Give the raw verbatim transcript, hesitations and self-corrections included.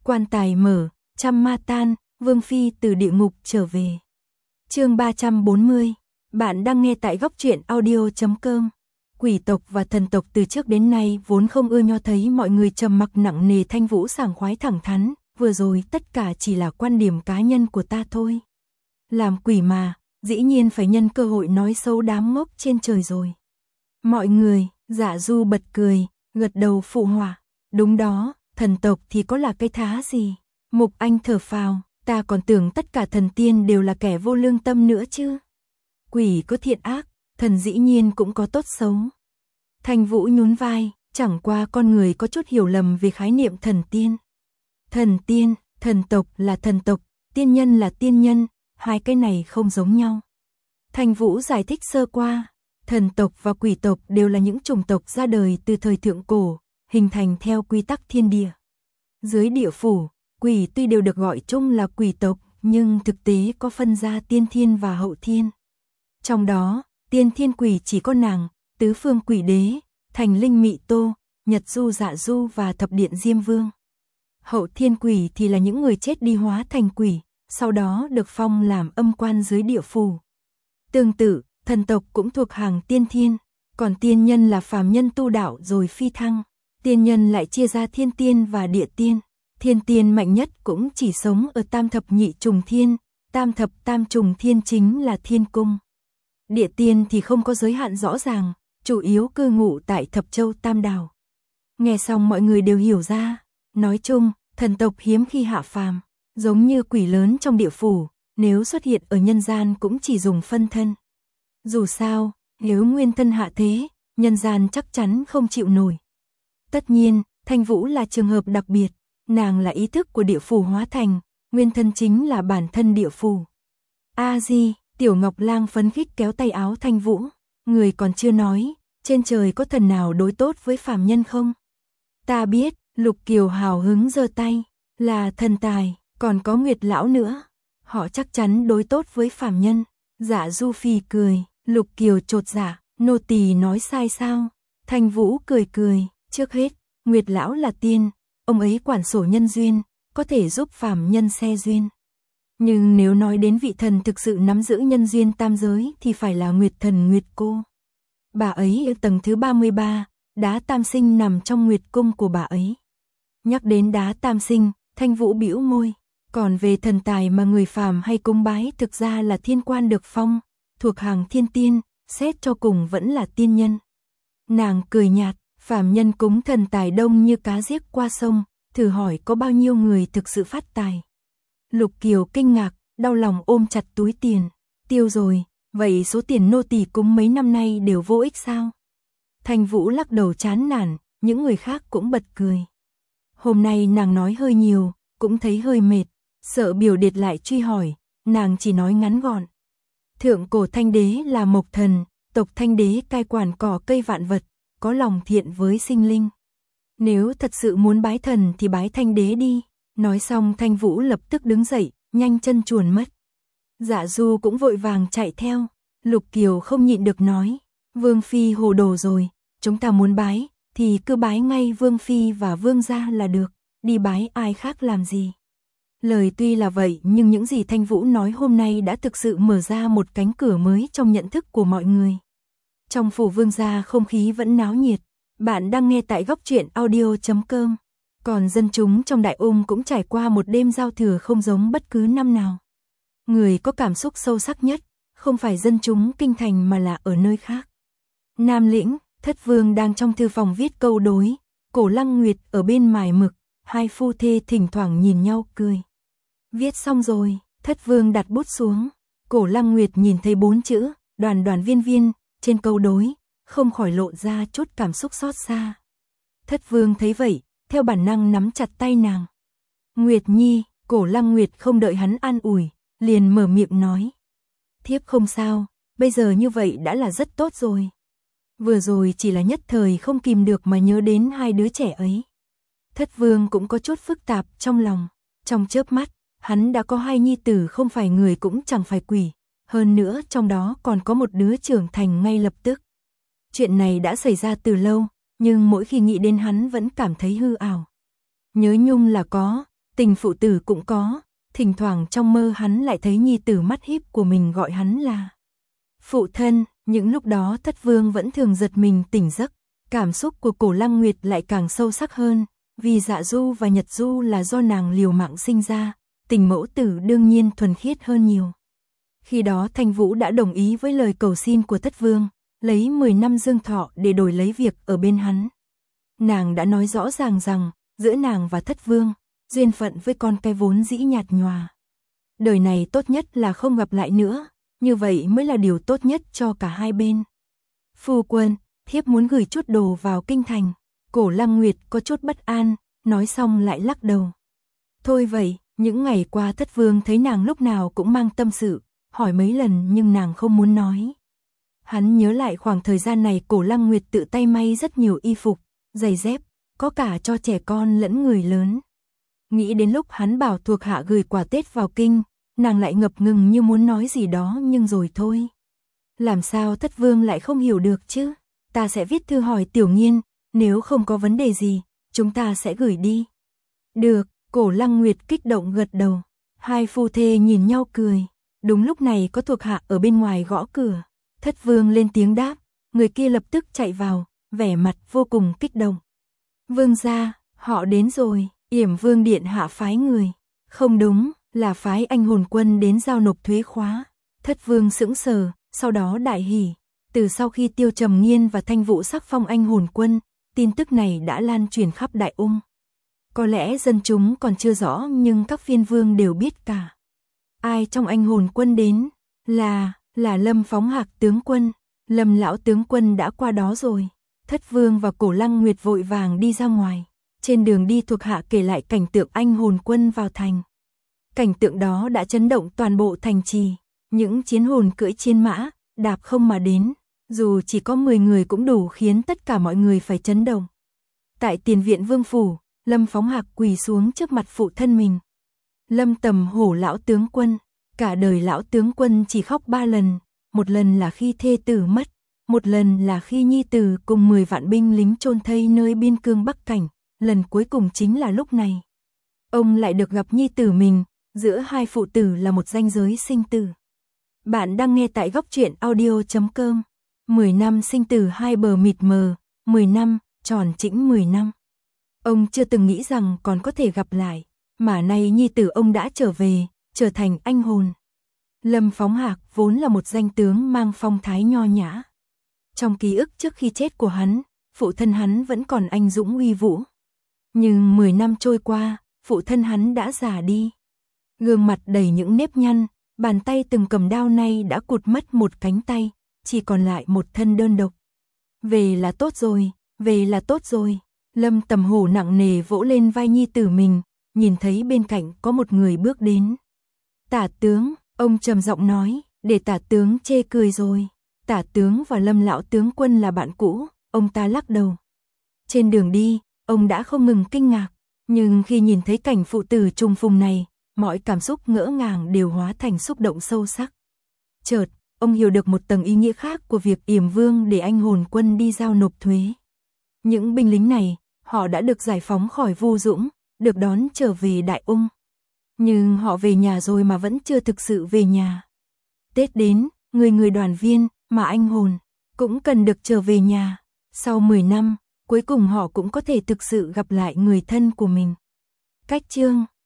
Quan tài mở, trăm ma tan, Vương Phi từ địa ngục trở về. Chương ba trăm bốn mươi. Bạn đang nghe tại góc truyện audio chấm com. Quỷ tộc và thần tộc từ trước đến nay vốn không ưa nho thấy mọi người trầm mặc nặng nề. Thanh Vũ sảng khoái thẳng thắn, vừa rồi tất cả chỉ là quan điểm cá nhân của ta thôi. Làm quỷ mà, dĩ nhiên phải nhân cơ hội nói xấu đám ngốc trên trời rồi. Mọi người, Dạ Du bật cười, gật đầu phụ họa. Đúng đó, thần tộc thì có là cái thá gì. Mục Anh thở phào, ta còn tưởng tất cả thần tiên đều là kẻ vô lương tâm nữa chứ. Quỷ có thiện ác, thần dĩ nhiên cũng có tốt xấu. Thanh Vũ nhún vai, chẳng qua con người có chút hiểu lầm về khái niệm thần tiên. Thần tiên, thần tộc là thần tộc, tiên nhân là tiên nhân, hai cái này không giống nhau. Thanh Vũ giải thích sơ qua, thần tộc và quỷ tộc đều là những chủng tộc ra đời từ thời thượng cổ, hình thành theo quy tắc thiên địa. Dưới địa phủ, quỷ tuy đều được gọi chung là quỷ tộc, nhưng thực tế có phân ra tiên thiên và hậu thiên. Trong đó, tiên thiên quỷ chỉ có nàng, tứ phương quỷ đế, thành linh mị tô, nhật du dạ du và thập điện diêm vương. Hậu thiên quỷ thì là những người chết đi hóa thành quỷ, sau đó được phong làm âm quan dưới địa phủ. Tương tự, thần tộc cũng thuộc hàng tiên thiên, còn tiên nhân là phàm nhân tu đạo rồi phi thăng. Tiên nhân lại chia ra thiên tiên và địa tiên. Thiên tiên mạnh nhất cũng chỉ sống ở tam thập nhị trùng thiên, tam thập tam trùng thiên chính là thiên cung. Địa tiên thì không có giới hạn rõ ràng, chủ yếu cư ngụ tại thập châu tam đảo. Nghe xong mọi người đều hiểu ra, nói chung, thần tộc hiếm khi hạ phàm, giống như quỷ lớn trong địa phủ, nếu xuất hiện ở nhân gian cũng chỉ dùng phân thân. Dù sao, nếu nguyên thân hạ thế, nhân gian chắc chắn không chịu nổi. Tất nhiên, Thanh Vũ là trường hợp đặc biệt, nàng là ý thức của địa phủ hóa thành, nguyên thân chính là bản thân địa phủ. A Di, Tiểu Ngọc Lang phấn khích kéo tay áo Thanh Vũ, người còn chưa nói, trên trời có thần nào đối tốt với phàm nhân không? Ta biết, Lục Kiều hào hứng giơ tay, là thần tài, còn có Nguyệt lão nữa, họ chắc chắn đối tốt với phàm nhân. Dạ Du Phi cười, Lục Kiều chột dạ, nô tỳ nói sai sao? Thanh Vũ cười cười, trước hết, Nguyệt lão là tiên, ông ấy quản sổ nhân duyên, có thể giúp phàm nhân xe duyên. Nhưng nếu nói đến vị thần thực sự nắm giữ nhân duyên tam giới thì phải là Nguyệt thần Nguyệt cô. Bà ấy ở tầng thứ ba mươi ba, đá tam sinh nằm trong Nguyệt cung của bà ấy. Nhắc đến đá tam sinh, Thanh Vũ bĩu môi, còn về thần tài mà người phàm hay cúng bái thực ra là thiên quan được phong, thuộc hàng thiên tiên, xét cho cùng vẫn là tiên nhân. Nàng cười nhạt, phàm nhân cúng thần tài đông như cá giết qua sông, thử hỏi có bao nhiêu người thực sự phát tài. Lục Kiều kinh ngạc, đau lòng ôm chặt túi tiền, tiêu rồi, vậy số tiền nô tỳ cúng mấy năm nay đều vô ích sao? Thanh Vũ lắc đầu chán nản, những người khác cũng bật cười. Hôm nay nàng nói hơi nhiều, cũng thấy hơi mệt, sợ biểu điệt lại truy hỏi, nàng chỉ nói ngắn gọn. Thượng cổ Thanh Đế là mộc thần, tộc Thanh Đế cai quản cỏ cây vạn vật, có lòng thiện với sinh linh. Nếu thật sự muốn bái thần thì bái Thanh Đế đi. Nói xong Thanh Vũ lập tức đứng dậy, nhanh chân chuồn mất. Dạ Du cũng vội vàng chạy theo. Lục Kiều không nhịn được nói, Vương Phi hồ đồ rồi, chúng ta muốn bái, thì cứ bái ngay Vương Phi và Vương gia là được, đi bái ai khác làm gì. Lời tuy là vậy nhưng những gì Thanh Vũ nói hôm nay đã thực sự mở ra một cánh cửa mới trong nhận thức của mọi người. Trong phủ Vương gia không khí vẫn náo nhiệt, bạn đang nghe tại góc truyện audio chấm com. Còn dân chúng trong Đại Ung cũng trải qua một đêm giao thừa không giống bất cứ năm nào. Người có cảm xúc sâu sắc nhất, không phải dân chúng kinh thành mà là ở nơi khác. Nam Lĩnh, Thất Vương đang trong thư phòng viết câu đối, Cổ Lăng Nguyệt ở bên mài mực, hai phu thê thỉnh thoảng nhìn nhau cười. Viết xong rồi, Thất Vương đặt bút xuống, Cổ Lăng Nguyệt nhìn thấy bốn chữ, đoàn đoàn viên viên, trên câu đối, không khỏi lộ ra chút cảm xúc xót xa. Thất Vương thấy vậy, theo bản năng nắm chặt tay nàng. Nguyệt Nhi, Cổ Lăng Nguyệt không đợi hắn an ủi, liền mở miệng nói. Thiếp không sao, bây giờ như vậy đã là rất tốt rồi. Vừa rồi chỉ là nhất thời không kìm được mà nhớ đến hai đứa trẻ ấy. Thất Vương cũng có chút phức tạp trong lòng, trong chớp mắt, hắn đã có hai nhi tử không phải người cũng chẳng phải quỷ, hơn nữa trong đó còn có một đứa trưởng thành ngay lập tức. Chuyện này đã xảy ra từ lâu, nhưng mỗi khi nghĩ đến hắn vẫn cảm thấy hư ảo. Nhớ nhung là có, tình phụ tử cũng có, thỉnh thoảng trong mơ hắn lại thấy nhi tử mắt híp của mình gọi hắn là phụ thân, những lúc đó Thất Vương vẫn thường giật mình tỉnh giấc, cảm xúc của Cổ Lăng Nguyệt lại càng sâu sắc hơn, vì Dạ Du và Nhật Du là do nàng liều mạng sinh ra, tình mẫu tử đương nhiên thuần khiết hơn nhiều. Khi đó Thanh Vũ đã đồng ý với lời cầu xin của Thất Vương, lấy mười năm dương thọ để đổi lấy việc ở bên hắn. Nàng đã nói rõ ràng rằng, giữa nàng và Thất Vương, duyên phận với con cái vốn dĩ nhạt nhòa. Đời này tốt nhất là không gặp lại nữa, như vậy mới là điều tốt nhất cho cả hai bên. Phu quân, thiếp muốn gửi chút đồ vào kinh thành. Cổ Lăng Nguyệt có chút bất an, nói xong lại lắc đầu. Thôi vậy, những ngày qua Thất Vương thấy nàng lúc nào cũng mang tâm sự, hỏi mấy lần nhưng nàng không muốn nói. Hắn nhớ lại khoảng thời gian này Cổ Lăng Nguyệt tự tay may rất nhiều y phục, giày dép, có cả cho trẻ con lẫn người lớn. Nghĩ đến lúc hắn bảo thuộc hạ gửi quà Tết vào kinh, nàng lại ngập ngừng như muốn nói gì đó nhưng rồi thôi. Làm sao Thất Vương lại không hiểu được chứ? Ta sẽ viết thư hỏi Tiểu Nghiên, nếu không có vấn đề gì, chúng ta sẽ gửi đi. Được, Cổ Lăng Nguyệt kích động gật đầu. Hai phu thê nhìn nhau cười. Đúng lúc này có thuộc hạ ở bên ngoài gõ cửa. Thất Vương lên tiếng đáp, người kia lập tức chạy vào, vẻ mặt vô cùng kích động. Vương gia, họ đến rồi, Yểm Vương điện hạ phái người. Không đúng, là phái anh hồn quân đến giao nộp thuế khóa. Thất Vương sững sờ, sau đó đại hỉ. Từ sau khi Tiêu Trầm Nghiên và Thanh Vũ sắc phong anh hồn quân, tin tức này đã lan truyền khắp Đại Ung. Có lẽ dân chúng còn chưa rõ nhưng các phiên vương đều biết cả. Ai trong anh hồn quân đến? Là, là Lâm Phóng Hạc tướng quân. Lâm lão tướng quân đã qua đó rồi. Thất Vương và Cổ Lăng Nguyệt vội vàng đi ra ngoài. Trên đường đi thuộc hạ kể lại cảnh tượng anh hồn quân vào thành. Cảnh tượng đó đã chấn động toàn bộ thành trì. Những chiến hồn cưỡi trên mã, đạp không mà đến. Dù chỉ có mười người cũng đủ khiến tất cả mọi người phải chấn động. Tại tiền viện vương phủ, Lâm Phóng Hạc quỳ xuống trước mặt phụ thân mình. Lâm Tầm Hổ lão tướng quân, cả đời lão tướng quân chỉ khóc ba lần, một lần là khi thê tử mất, một lần là khi nhi tử cùng mười vạn binh lính chôn thây nơi biên cương Bắc Cảnh, lần cuối cùng chính là lúc này. Ông lại được gặp nhi tử mình, giữa hai phụ tử là một ranh giới sinh tử. Bạn đang nghe tại góc truyện audio chấm com. mười năm sinh tử hai bờ mịt mờ, mười năm, tròn chỉnh mười năm. Ông chưa từng nghĩ rằng còn có thể gặp lại, mà nay nhi tử ông đã trở về, trở thành anh hồn. Lâm Phóng Hạc vốn là một danh tướng mang phong thái nho nhã. Trong ký ức trước khi chết của hắn, phụ thân hắn vẫn còn anh dũng uy vũ. Nhưng mười năm trôi qua, phụ thân hắn đã già đi. Gương mặt đầy những nếp nhăn, bàn tay từng cầm đao nay đã cụt mất một cánh tay, chỉ còn lại một thân đơn độc. Về là tốt rồi, về là tốt rồi. Lâm Tầm Hổ nặng nề vỗ lên vai nhi tử mình, nhìn thấy bên cạnh có một người bước đến. Tả tướng, ông trầm giọng nói, để tả tướng chê cười rồi. Tả tướng và Lâm lão tướng quân là bạn cũ, ông ta lắc đầu. Trên đường đi, ông đã không ngừng kinh ngạc, nhưng khi nhìn thấy cảnh phụ tử trùng phùng này, mọi cảm xúc ngỡ ngàng đều hóa thành xúc động sâu sắc. Chợt, ông hiểu được một tầng ý nghĩa khác của việc Yểm Vương để anh hồn quân đi giao nộp thuế. Những binh lính này, họ đã được giải phóng khỏi Vu Dũng, được đón trở về Đại Ung. Nhưng họ về nhà rồi mà vẫn chưa thực sự về nhà. Tết đến, người người đoàn viên, mà anh hồn, cũng cần được trở về nhà. Sau mười năm, cuối cùng họ cũng có thể thực sự gặp lại người thân của mình. Cách chương